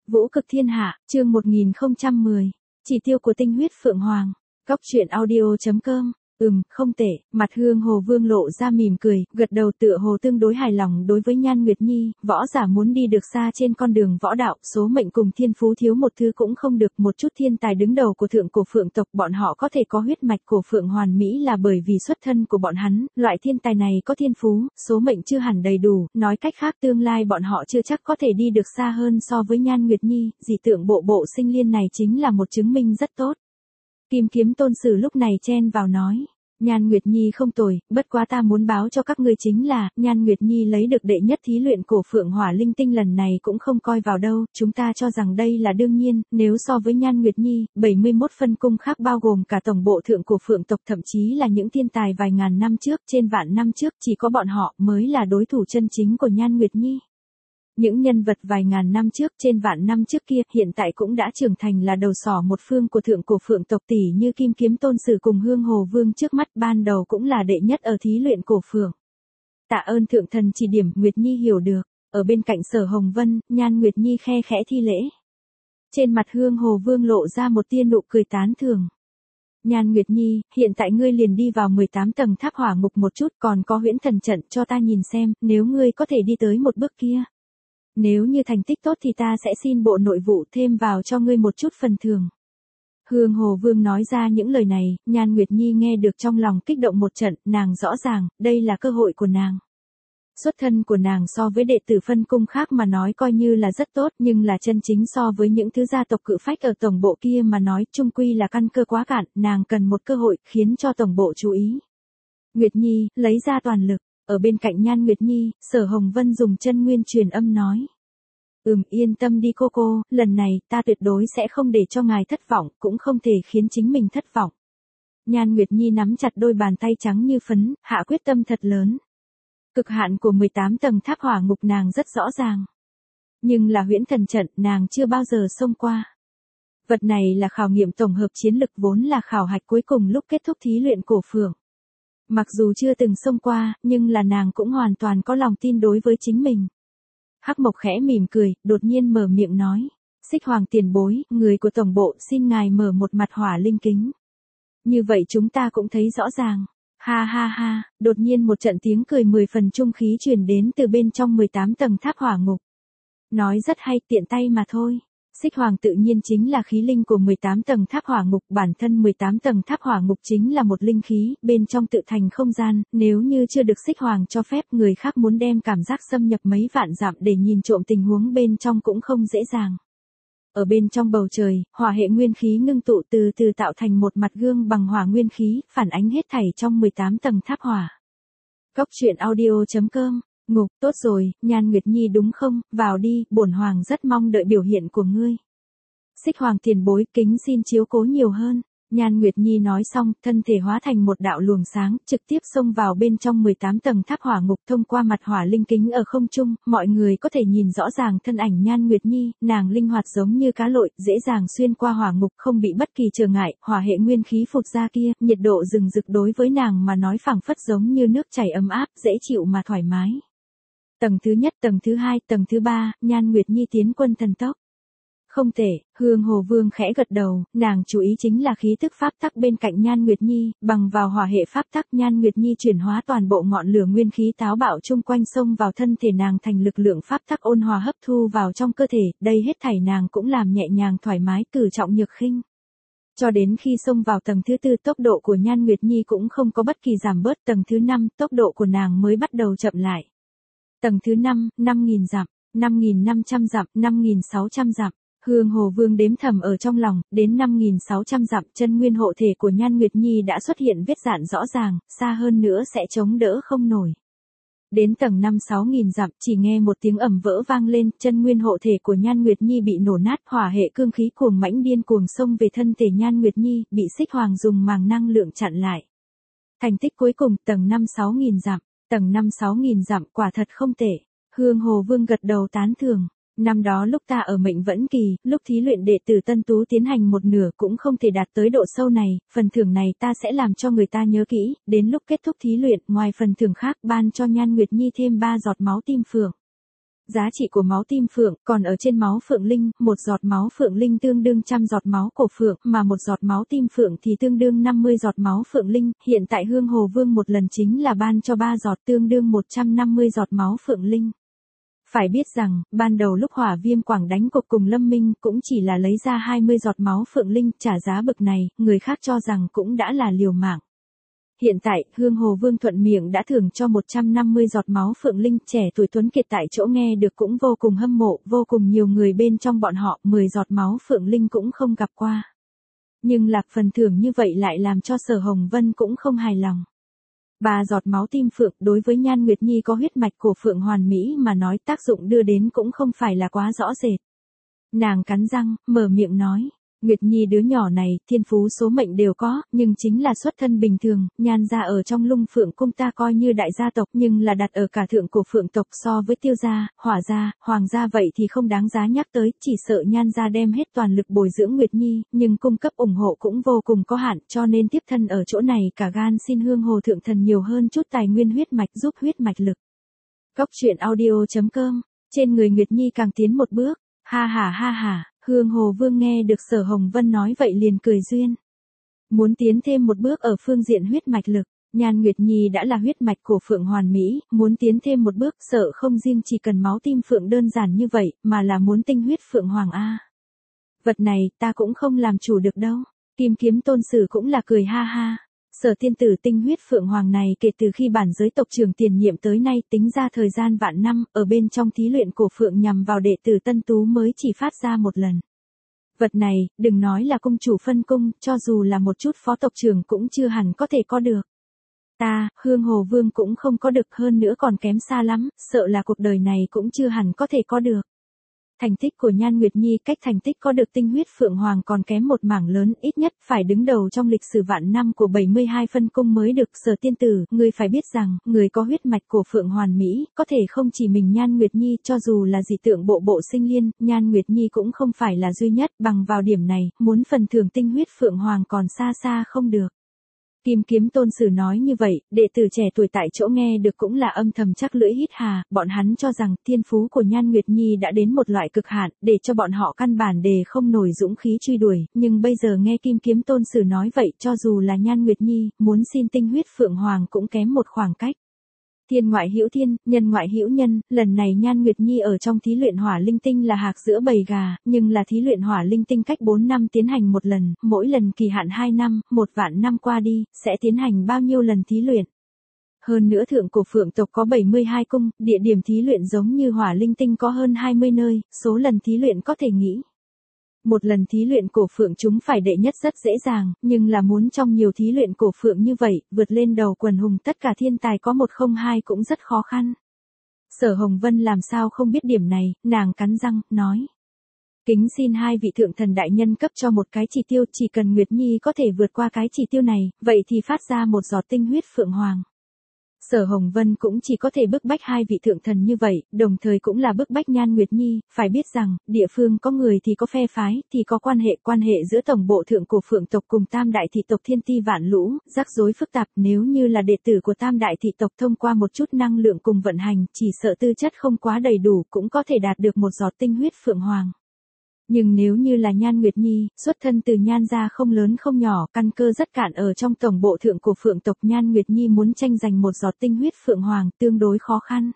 Vũ cực thiên hạ, chương 1010. Chỉ tiêu của tinh huyết Phượng Hoàng. Góc truyện audio.com. Không tệ, mặt Hương Hồ Vương lộ ra mỉm cười, gật đầu tựa hồ tương đối hài lòng đối với Nhan Nguyệt Nhi, võ giả muốn đi được xa trên con đường võ đạo, số mệnh cùng thiên phú thiếu một thứ cũng không được, một chút thiên tài đứng đầu của thượng cổ Phượng tộc, bọn họ có thể có huyết mạch của Phượng hoàn mỹ là bởi vì xuất thân của bọn hắn, loại thiên tài này có thiên phú, số mệnh chưa hẳn đầy đủ, nói cách khác tương lai bọn họ chưa chắc có thể đi được xa hơn so với Nhan Nguyệt Nhi, dị tượng bộ sinh liên này chính là một chứng minh rất tốt. Kim Kiếm Tôn Sử lúc này chen vào nói, Nhan Nguyệt Nhi không tồi, bất quá ta muốn báo cho các ngươi chính là, Nhan Nguyệt Nhi lấy được đệ nhất thí luyện cổ Phượng Hỏa Linh Tinh lần này cũng không coi vào đâu, chúng ta cho rằng đây là đương nhiên, nếu so với Nhan Nguyệt Nhi, 71 phân cung khác bao gồm cả tổng bộ thượng cổ Phượng tộc thậm chí là những thiên tài vài ngàn năm trước, trên vạn năm trước, chỉ có bọn họ mới là đối thủ chân chính của Nhan Nguyệt Nhi. Những nhân vật vài ngàn năm trước trên vạn năm trước kia hiện tại cũng đã trưởng thành là đầu sỏ một phương của thượng cổ Phượng tộc tỷ như Kim Kiếm Tôn Sử cùng Hương Hồ Vương trước mắt ban đầu cũng là đệ nhất ở thí luyện cổ Phượng. Tạ ơn thượng thần chỉ điểm, Nguyệt Nhi hiểu được. Ở bên cạnh Sở Hồng Vân, Nhan Nguyệt Nhi khe khẽ thi lễ. Trên mặt Hương Hồ Vương lộ ra một tia nụ cười tán thưởng. Nhan Nguyệt Nhi, hiện tại ngươi liền đi vào 18 tầng tháp hỏa ngục một chút, còn có huyễn thần trận cho ta nhìn xem, nếu ngươi có thể đi tới một bước kia. Nếu như thành tích tốt thì ta sẽ xin bộ nội vụ thêm vào cho ngươi một chút phần thưởng. Hương Hồ Vương nói ra những lời này, Nhan Nguyệt Nhi nghe được trong lòng kích động một trận, nàng rõ ràng, đây là cơ hội của nàng. Xuất thân của nàng so với đệ tử phân cung khác mà nói coi như là rất tốt, nhưng là chân chính so với những thứ gia tộc cự phách ở tổng bộ kia mà nói, chung quy là căn cơ quá cạn, nàng cần một cơ hội, khiến cho tổng bộ chú ý. Nguyệt Nhi, lấy ra toàn lực. Ở bên cạnh Nhan Nguyệt Nhi, Sở Hồng Vân dùng chân nguyên truyền âm nói. Yên tâm đi cô, lần này ta tuyệt đối sẽ không để cho ngài thất vọng, cũng không thể khiến chính mình thất vọng. Nhan Nguyệt Nhi nắm chặt đôi bàn tay trắng như phấn, hạ quyết tâm thật lớn. Cực hạn của 18 tầng tháp hỏa ngục nàng rất rõ ràng. Nhưng là huyễn thần trận nàng chưa bao giờ xông qua. Vật này là khảo nghiệm tổng hợp chiến lực vốn là khảo hạch cuối cùng lúc kết thúc thí luyện cổ Phượng. Mặc dù chưa từng xông qua, nhưng là nàng cũng hoàn toàn có lòng tin đối với chính mình. Hắc Mộc khẽ mỉm cười, đột nhiên mở miệng nói. Xích Hoàng tiền bối, người của tổng bộ xin ngài mở một mặt hỏa linh kính. Như vậy chúng ta cũng thấy rõ ràng. Ha ha ha, đột nhiên một trận tiếng cười 10 phần trung khí truyền đến từ bên trong 18 tầng tháp hỏa ngục. Nói rất hay, tiện tay mà thôi. Xích Hoàng tự nhiên chính là khí linh của 18 tầng tháp hỏa ngục, bản thân 18 tầng tháp hỏa ngục chính là một linh khí, bên trong tự thành không gian, nếu như chưa được Xích Hoàng cho phép người khác muốn đem cảm giác xâm nhập mấy vạn dặm để nhìn trộm tình huống bên trong cũng không dễ dàng. Ở bên trong bầu trời, hỏa hệ nguyên khí ngưng tụ từ từ tạo thành một mặt gương bằng hỏa nguyên khí, phản ánh hết thảy trong 18 tầng tháp hỏa. Góc truyện audio.com. Ngục, tốt rồi, Nhan Nguyệt Nhi đúng không, vào đi, bổn hoàng rất mong đợi biểu hiện của ngươi. Xích Hoàng tiền bối, kính xin chiếu cố nhiều hơn. Nhan Nguyệt Nhi nói xong, thân thể hóa thành một đạo luồng sáng, trực tiếp xông vào bên trong 18 tầng tháp hỏa ngục thông qua mặt hỏa linh kính ở không trung, mọi người có thể nhìn rõ ràng thân ảnh Nhan Nguyệt Nhi, nàng linh hoạt giống như cá lội, dễ dàng xuyên qua hỏa ngục không bị bất kỳ trở ngại, hỏa hệ nguyên khí phụt ra kia, nhiệt độ rừng rực đối với nàng mà nói phảng phất giống như nước chảy ấm áp, dễ chịu mà thoải mái. Tầng thứ nhất, tầng thứ hai, tầng thứ ba, Nhan Nguyệt Nhi tiến quân thần tốc. Không tệ, Hương Hồ Vương khẽ gật đầu, nàng chú ý chính là khí tức pháp tắc bên cạnh Nhan Nguyệt Nhi, bằng vào hỏa hệ pháp tắc Nhan Nguyệt Nhi chuyển hóa toàn bộ ngọn lửa nguyên khí táo bạo chung quanh xông vào thân thể nàng thành lực lượng pháp tắc ôn hòa hấp thu vào trong cơ thể, đây hết thảy nàng cũng làm nhẹ nhàng thoải mái cử trọng nhược khinh. Cho đến khi xông vào tầng thứ tư tốc độ của Nhan Nguyệt Nhi cũng không có bất kỳ giảm bớt, tầng thứ 5 tốc độ của nàng mới bắt đầu chậm lại. Tầng thứ 5, 5.000 dặm, 5.500 dặm, 5.600 dặm. Hương Hồ Vương đếm thầm ở trong lòng, đến 5.600 dặm chân nguyên hộ thể của Nhan Nguyệt Nhi đã xuất hiện vết rạn rõ ràng, xa hơn nữa sẽ chống đỡ không nổi. Đến tầng 5-6.000 dặm chỉ nghe một tiếng ầm vỡ vang lên, chân nguyên hộ thể của Nhan Nguyệt Nhi bị nổ nát, hỏa hệ cương khí cuồng mãnh điên cuồng xông về thân thể Nhan Nguyệt Nhi, bị Xích Hoàng dùng màng năng lượng chặn lại. Thành tích cuối cùng tầng 5-6.000 dặm, tầng 5-6.000 dặm quả thật không tệ. Hương Hồ Vương gật đầu tán thưởng. Năm đó lúc ta ở Mệnh Vẫn Kỳ, lúc thí luyện đệ tử Tân Tú tiến hành một nửa cũng không thể đạt tới độ sâu này, phần thưởng này ta sẽ làm cho người ta nhớ kỹ, đến lúc kết thúc thí luyện, ngoài phần thưởng khác ban cho Nhan Nguyệt Nhi thêm 3 giọt máu tim phượng. giá trị của máu tim phượng còn ở trên máu phượng linh, một giọt máu phượng linh tương đương 100 giọt máu của phượng, mà một giọt máu tim phượng thì tương đương 50 giọt máu phượng linh, hiện tại Hương Hồ Vương một lần chính là ban cho 3 giọt tương đương 150 giọt máu phượng linh. Phải biết rằng, ban đầu lúc Hỏa Viêm Quảng đánh cuộc cùng Lâm Minh cũng chỉ là lấy ra 20 giọt máu phượng linh, trả giá bực này, người khác cho rằng cũng đã là liều mạng. Hiện tại, Hương Hồ Vương thuận miệng đã thưởng cho 150 giọt máu phượng linh, trẻ tuổi tuấn kiệt tại chỗ nghe được cũng vô cùng hâm mộ, vô cùng nhiều người bên trong bọn họ, 10 giọt máu phượng linh cũng không gặp qua. Nhưng lạc phần thưởng như vậy lại làm cho Sở Hồng Vân cũng không hài lòng. 3 giọt máu tim phượng đối với Nhan Nguyệt Nhi có huyết mạch của phượng hoàn mỹ mà nói tác dụng đưa đến cũng không phải là quá rõ rệt. Nàng cắn răng, mở miệng nói. Nguyệt Nhi đứa nhỏ này, thiên phú số mệnh đều có, nhưng chính là xuất thân bình thường, Nhan gia ở trong Lung Phượng cung ta coi như đại gia tộc nhưng là đặt ở cả thượng cổ phượng tộc so với Tiêu gia, Hỏa gia, Hoàng gia vậy thì không đáng giá nhắc tới, chỉ sợ Nhan gia đem hết toàn lực bồi dưỡng Nguyệt Nhi, nhưng cung cấp ủng hộ cũng vô cùng có hạn, cho nên tiếp thân ở chỗ này cả gan xin Hương Hồ thượng thần nhiều hơn chút tài nguyên huyết mạch giúp huyết mạch lực. Cốc truyện audio.com, trên người Nguyệt Nhi càng tiến một bước, ha ha ha ha. Hương Hồ Vương nghe được Sở Hồng Vân nói vậy liền cười duyên. Muốn tiến thêm một bước ở phương diện huyết mạch lực, Nhan Nguyệt Nhi đã là huyết mạch của Phượng Hoàn Mỹ, muốn tiến thêm một bước sợ không riêng chỉ cần máu tim Phượng đơn giản như vậy, mà là muốn tinh huyết Phượng Hoàng A. Vật này ta cũng không làm chủ được đâu. Kim Kiếm Tôn Sử cũng là cười ha ha. Sở tiên tử tinh huyết Phượng Hoàng này kể từ khi bản giới tộc trưởng tiền nhiệm tới nay tính ra thời gian vạn năm, ở bên trong thí luyện cổ Phượng nhằm vào đệ tử Tân Tú mới chỉ phát ra một lần. Vật này, đừng nói là cung chủ phân cung, cho dù là một chút phó tộc trưởng cũng chưa hẳn có thể có được. Ta, Hương Hồ Vương cũng không có được, hơn nữa còn kém xa lắm, sợ là cuộc đời này cũng chưa hẳn có thể có được. Thành tích của Nhan Nguyệt Nhi cách thành tích có được tinh huyết Phượng Hoàng còn kém một mảng lớn, ít nhất phải đứng đầu trong lịch sử vạn năm của 72 phân cung mới được. Sở tiên tử, người phải biết rằng, người có huyết mạch của Phượng Hoàn Mỹ, có thể không chỉ mình Nhan Nguyệt Nhi, cho dù là dị tượng bộ sinh liên, Nhan Nguyệt Nhi cũng không phải là duy nhất, bằng vào điểm này, muốn phần thưởng tinh huyết Phượng Hoàng còn xa xa không được. Kim Kiếm Tôn Sử nói như vậy, đệ tử trẻ tuổi tại chỗ nghe được cũng là âm thầm chắc lưỡi hít hà, bọn hắn cho rằng thiên phú của Nhan Nguyệt Nhi đã đến một loại cực hạn, để cho bọn họ căn bản đề không nổi dũng khí truy đuổi, nhưng bây giờ nghe Kim Kiếm Tôn Sử nói vậy, cho dù là Nhan Nguyệt Nhi, muốn xin tinh huyết Phượng Hoàng cũng kém một khoảng cách. Thiên ngoại hữu thiên, nhân ngoại hữu nhân, lần này Nhan Nguyệt Nhi ở trong thí luyện hỏa linh tinh là hạc giữa bầy gà, nhưng là thí luyện hỏa linh tinh cách 4 năm tiến hành một lần, mỗi lần kỳ hạn 2 năm, 1 vạn năm qua đi, sẽ tiến hành bao nhiêu lần thí luyện. Hơn nữa thượng cổ Phượng tộc có 72 cung, địa điểm thí luyện giống như hỏa linh tinh có hơn 20 nơi, số lần thí luyện có thể nghĩ. Một lần thí luyện cổ Phượng chúng phải đệ nhất rất dễ dàng, nhưng là muốn trong nhiều thí luyện cổ Phượng như vậy, vượt lên đầu quần hùng tất cả thiên tài có 102 cũng rất khó khăn. Sở Hồng Vân làm sao không biết điểm này, nàng cắn răng, nói. Kính xin hai vị thượng thần đại nhân cấp cho một cái chỉ tiêu, chỉ cần Nguyệt Nhi có thể vượt qua cái chỉ tiêu này, vậy thì phát ra một giọt tinh huyết Phượng Hoàng. Sở Hồng Vân cũng chỉ có thể bức bách hai vị thượng thần như vậy, đồng thời cũng là bức bách Nhan Nguyệt Nhi, phải biết rằng, địa phương có người thì có phe phái, thì có quan hệ giữa tổng bộ thượng cổ Phượng tộc cùng tam đại thị tộc thiên ti vạn lũ, rắc rối phức tạp, nếu như là đệ tử của tam đại thị tộc thông qua một chút năng lượng cùng vận hành, chỉ sợ tư chất không quá đầy đủ cũng có thể đạt được một giọt tinh huyết Phượng Hoàng. Nhưng nếu như là Nhan Nguyệt Nhi, xuất thân từ Nhan gia không lớn không nhỏ, căn cơ rất cạn ở trong tổng bộ thượng cổ Phượng tộc, Nhan Nguyệt Nhi muốn tranh giành một giọt tinh huyết Phượng Hoàng, tương đối khó khăn.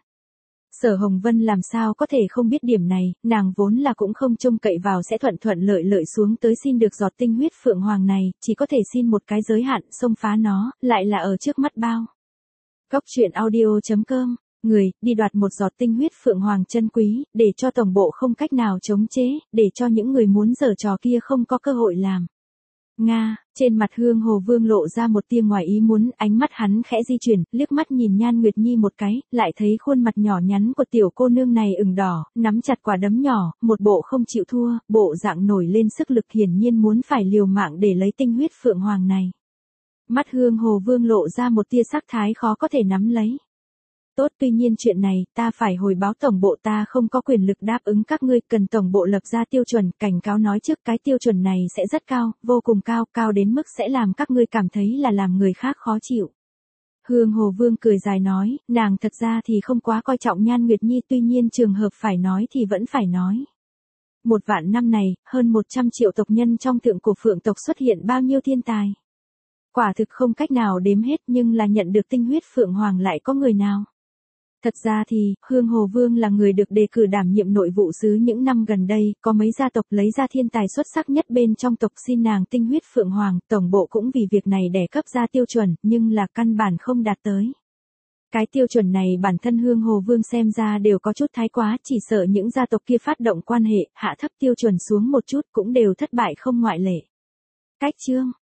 Sở Hồng Vân làm sao có thể không biết điểm này, nàng vốn là cũng không trông cậy vào sẽ thuận lợi xuống tới xin được giọt tinh huyết Phượng Hoàng này, chỉ có thể xin một cái giới hạn, xông phá nó, lại là ở trước mắt bao. Cốc truyện audio.com, người, đi đoạt một giọt tinh huyết Phượng Hoàng chân quý, để cho tổng bộ không cách nào chống chế, để cho những người muốn giở trò kia không có cơ hội làm. Nga, trên mặt Hương Hồ Vương lộ ra một tia ngoài ý muốn, ánh mắt hắn khẽ di chuyển, liếc mắt nhìn Nhan Nguyệt Nhi một cái, lại thấy khuôn mặt nhỏ nhắn của tiểu cô nương này ửng đỏ, nắm chặt quả đấm nhỏ, một bộ không chịu thua, bộ dạng nổi lên sức lực, hiển nhiên muốn phải liều mạng để lấy tinh huyết Phượng Hoàng này. Mắt Hương Hồ Vương lộ ra một tia sắc thái khó có thể nắm lấy. Tốt, tuy nhiên chuyện này, ta phải hồi báo tổng bộ, ta không có quyền lực đáp ứng các ngươi, cần tổng bộ lập ra tiêu chuẩn, cảnh cáo nói trước cái tiêu chuẩn này sẽ rất cao, vô cùng cao, cao đến mức sẽ làm các ngươi cảm thấy là làm người khác khó chịu. Hương Hồ Vương cười dài nói, nàng thật ra thì không quá coi trọng Nhan Nguyệt Nhi, tuy nhiên trường hợp phải nói thì vẫn phải nói. 1 vạn năm này, hơn 100 triệu tộc nhân trong thượng cổ Phượng tộc xuất hiện bao nhiêu thiên tài. Quả thực không cách nào đếm hết, nhưng là nhận được tinh huyết Phượng Hoàng lại có người nào. Thật ra thì, Hương Hồ Vương là người được đề cử đảm nhiệm nội vụ sứ những năm gần đây, có mấy gia tộc lấy ra thiên tài xuất sắc nhất bên trong tộc xin nàng tinh huyết Phượng Hoàng, tổng bộ cũng vì việc này đẻ cấp ra tiêu chuẩn, nhưng là căn bản không đạt tới. Cái tiêu chuẩn này bản thân Hương Hồ Vương xem ra đều có chút thái quá, chỉ sợ những gia tộc kia phát động quan hệ, hạ thấp tiêu chuẩn xuống một chút cũng đều thất bại không ngoại lệ. Cách chương